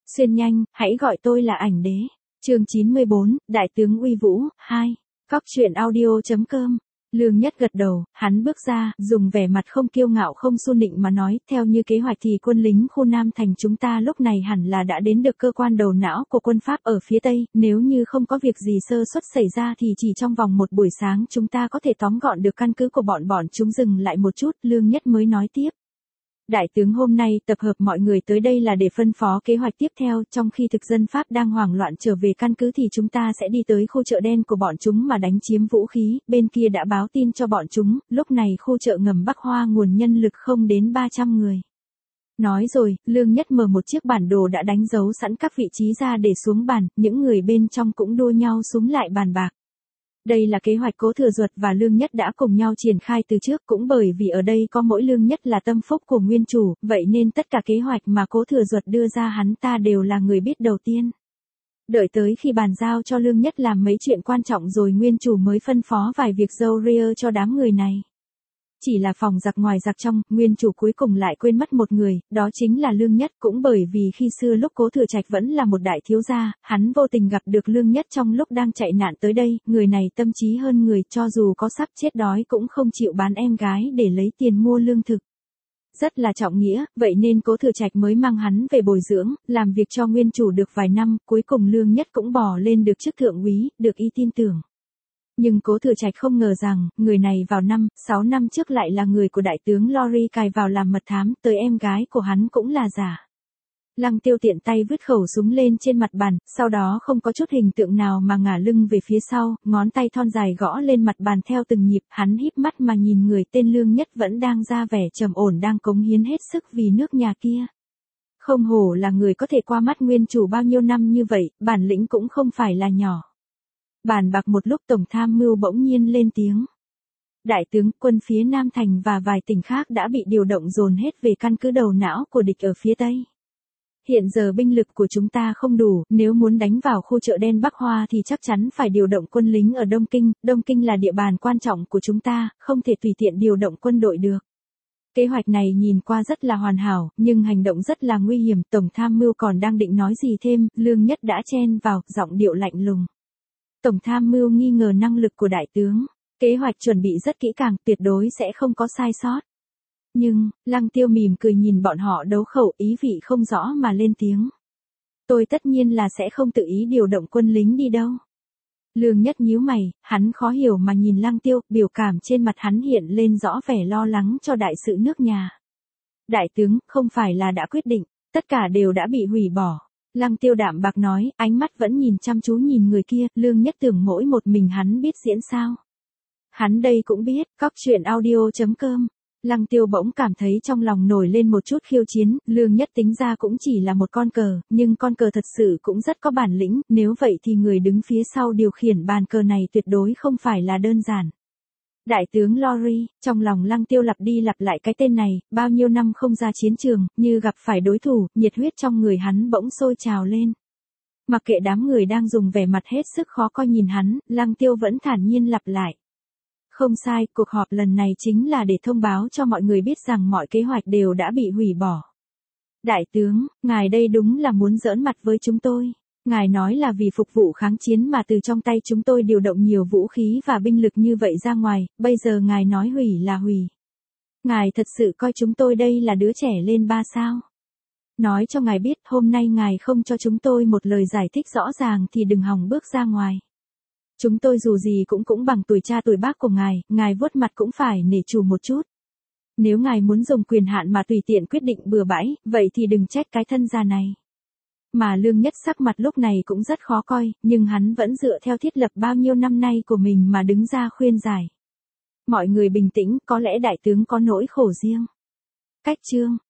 Xuyên nhanh, hãy gọi tôi là ảnh đế. Chương 94, Đại tướng uy vũ, 2. Cóc truyện audio.com. Lương Nhất gật đầu, hắn bước ra, dùng vẻ mặt không kiêu ngạo không xu nịnh mà nói, theo như kế hoạch thì quân lính khu Nam Thành chúng ta lúc này hẳn là đã đến được cơ quan đầu não của quân Pháp ở phía Tây, nếu như không có việc gì sơ suất xảy ra thì chỉ trong vòng một buổi sáng chúng ta có thể tóm gọn được căn cứ của bọn chúng. Dừng lại một chút, Lương Nhất mới nói tiếp. Đại tướng hôm nay tập hợp mọi người tới đây là để phân phó kế hoạch tiếp theo, trong khi thực dân Pháp đang hoảng loạn trở về căn cứ thì chúng ta sẽ đi tới khu chợ đen của bọn chúng mà đánh chiếm vũ khí, bên kia đã báo tin cho bọn chúng, lúc này khu chợ ngầm Bắc Hoa nguồn nhân lực không đến 300 người. Nói rồi, Lương Nhất mở một chiếc bản đồ đã đánh dấu sẵn các vị trí ra để xuống bàn, những người bên trong cũng đua nhau súng lại bàn bạc. Đây là kế hoạch Cố Thừa Duật và Lương Nhất đã cùng nhau triển khai từ trước, cũng bởi vì ở đây có mỗi Lương Nhất là tâm phúc của nguyên chủ, vậy nên tất cả kế hoạch mà Cố Thừa Duật đưa ra hắn ta đều là người biết đầu tiên. Đợi tới khi bàn giao cho Lương Nhất làm mấy chuyện quan trọng rồi nguyên chủ mới phân phó vài việc dâu ria cho đám người này. Chỉ là phòng giặc ngoài giặc trong, nguyên chủ cuối cùng lại quên mất một người, đó chính là Lương Nhất, cũng bởi vì khi xưa lúc Cố Thừa Trạch vẫn là một đại thiếu gia, hắn vô tình gặp được Lương Nhất trong lúc đang chạy nạn tới đây, người này tâm trí hơn người, cho dù có sắp chết đói cũng không chịu bán em gái để lấy tiền mua lương thực. Rất là trọng nghĩa, vậy nên Cố Thừa Trạch mới mang hắn về bồi dưỡng, làm việc cho nguyên chủ được vài năm, cuối cùng Lương Nhất cũng bò lên được chức thượng úy, được y tin tưởng. Nhưng Cố Thừa Trạch không ngờ rằng, người này vào 6 năm trước lại là người của đại tướng Lori cài vào làm mật thám, tới em gái của hắn cũng là giả. Lăng Tiêu tiện tay vứt khẩu súng lên trên mặt bàn, sau đó không có chút hình tượng nào mà ngả lưng về phía sau, ngón tay thon dài gõ lên mặt bàn theo từng nhịp, hắn híp mắt mà nhìn người tên Lương Nhất vẫn đang ra vẻ trầm ổn đang cống hiến hết sức vì nước nhà kia. Không hổ là người có thể qua mắt nguyên chủ bao nhiêu năm như vậy, bản lĩnh cũng không phải là nhỏ. Bàn bạc một lúc Tổng tham mưu bỗng nhiên lên tiếng. Đại tướng, quân phía Nam Thành và vài tỉnh khác đã bị điều động dồn hết về căn cứ đầu não của địch ở phía Tây. Hiện giờ binh lực của chúng ta không đủ, nếu muốn đánh vào khu chợ đen Bắc Hoa thì chắc chắn phải điều động quân lính ở Đông Kinh. Đông Kinh là địa bàn quan trọng của chúng ta, không thể tùy tiện điều động quân đội được. Kế hoạch này nhìn qua rất là hoàn hảo, nhưng hành động rất là nguy hiểm. Tổng tham mưu còn đang định nói gì thêm, Lương Nhất đã chen vào, giọng điệu lạnh lùng. Tổng tham mưu nghi ngờ năng lực của đại tướng, kế hoạch chuẩn bị rất kỹ càng, tuyệt đối sẽ không có sai sót. Nhưng, Lăng Tiêu mỉm cười nhìn bọn họ đấu khẩu, ý vị không rõ mà lên tiếng. Tôi tất nhiên là sẽ không tự ý điều động quân lính đi đâu. Lương Nhất nhíu mày, hắn khó hiểu mà nhìn Lăng Tiêu, biểu cảm trên mặt hắn hiện lên rõ vẻ lo lắng cho đại sự nước nhà. Đại tướng, không phải là đã quyết định, tất cả đều đã bị hủy bỏ. Lăng Tiêu đạm bạc nói, ánh mắt vẫn nhìn chăm chú nhìn người kia, Lương Nhất tưởng mỗi một mình hắn biết diễn sao. Hắn đây cũng biết, cóc truyện audio.com. Lăng Tiêu bỗng cảm thấy trong lòng nổi lên một chút khiêu chiến, Lương Nhất tính ra cũng chỉ là một con cờ, nhưng con cờ thật sự cũng rất có bản lĩnh, nếu vậy thì người đứng phía sau điều khiển bàn cờ này tuyệt đối không phải là đơn giản. Đại tướng Lori, trong lòng Lăng Tiêu lặp đi lặp lại cái tên này, bao nhiêu năm không ra chiến trường, như gặp phải đối thủ, nhiệt huyết trong người hắn bỗng sôi trào lên. Mặc kệ đám người đang dùng vẻ mặt hết sức khó coi nhìn hắn, Lăng Tiêu vẫn thản nhiên lặp lại. Không sai, cuộc họp lần này chính là để thông báo cho mọi người biết rằng mọi kế hoạch đều đã bị hủy bỏ. Đại tướng, ngài đây đúng là muốn giỡn mặt với chúng tôi. Ngài nói là vì phục vụ kháng chiến mà từ trong tay chúng tôi điều động nhiều vũ khí và binh lực như vậy ra ngoài, bây giờ ngài nói hủy là hủy. Ngài thật sự coi chúng tôi đây là đứa trẻ lên 3 sao? Nói cho ngài biết, hôm nay ngài không cho chúng tôi một lời giải thích rõ ràng thì đừng hòng bước ra ngoài. Chúng tôi dù gì cũng bằng tuổi cha tuổi bác của ngài vuốt mặt cũng phải nể chủ một chút. Nếu ngài muốn dùng quyền hạn mà tùy tiện quyết định bừa bãi, vậy thì đừng trách cái thân già này. Mà Lương Nhất sắc mặt lúc này cũng rất khó coi, nhưng hắn vẫn dựa theo thiết lập bao nhiêu năm nay của mình mà đứng ra khuyên giải. Mọi người bình tĩnh, có lẽ đại tướng có nỗi khổ riêng. Cách chương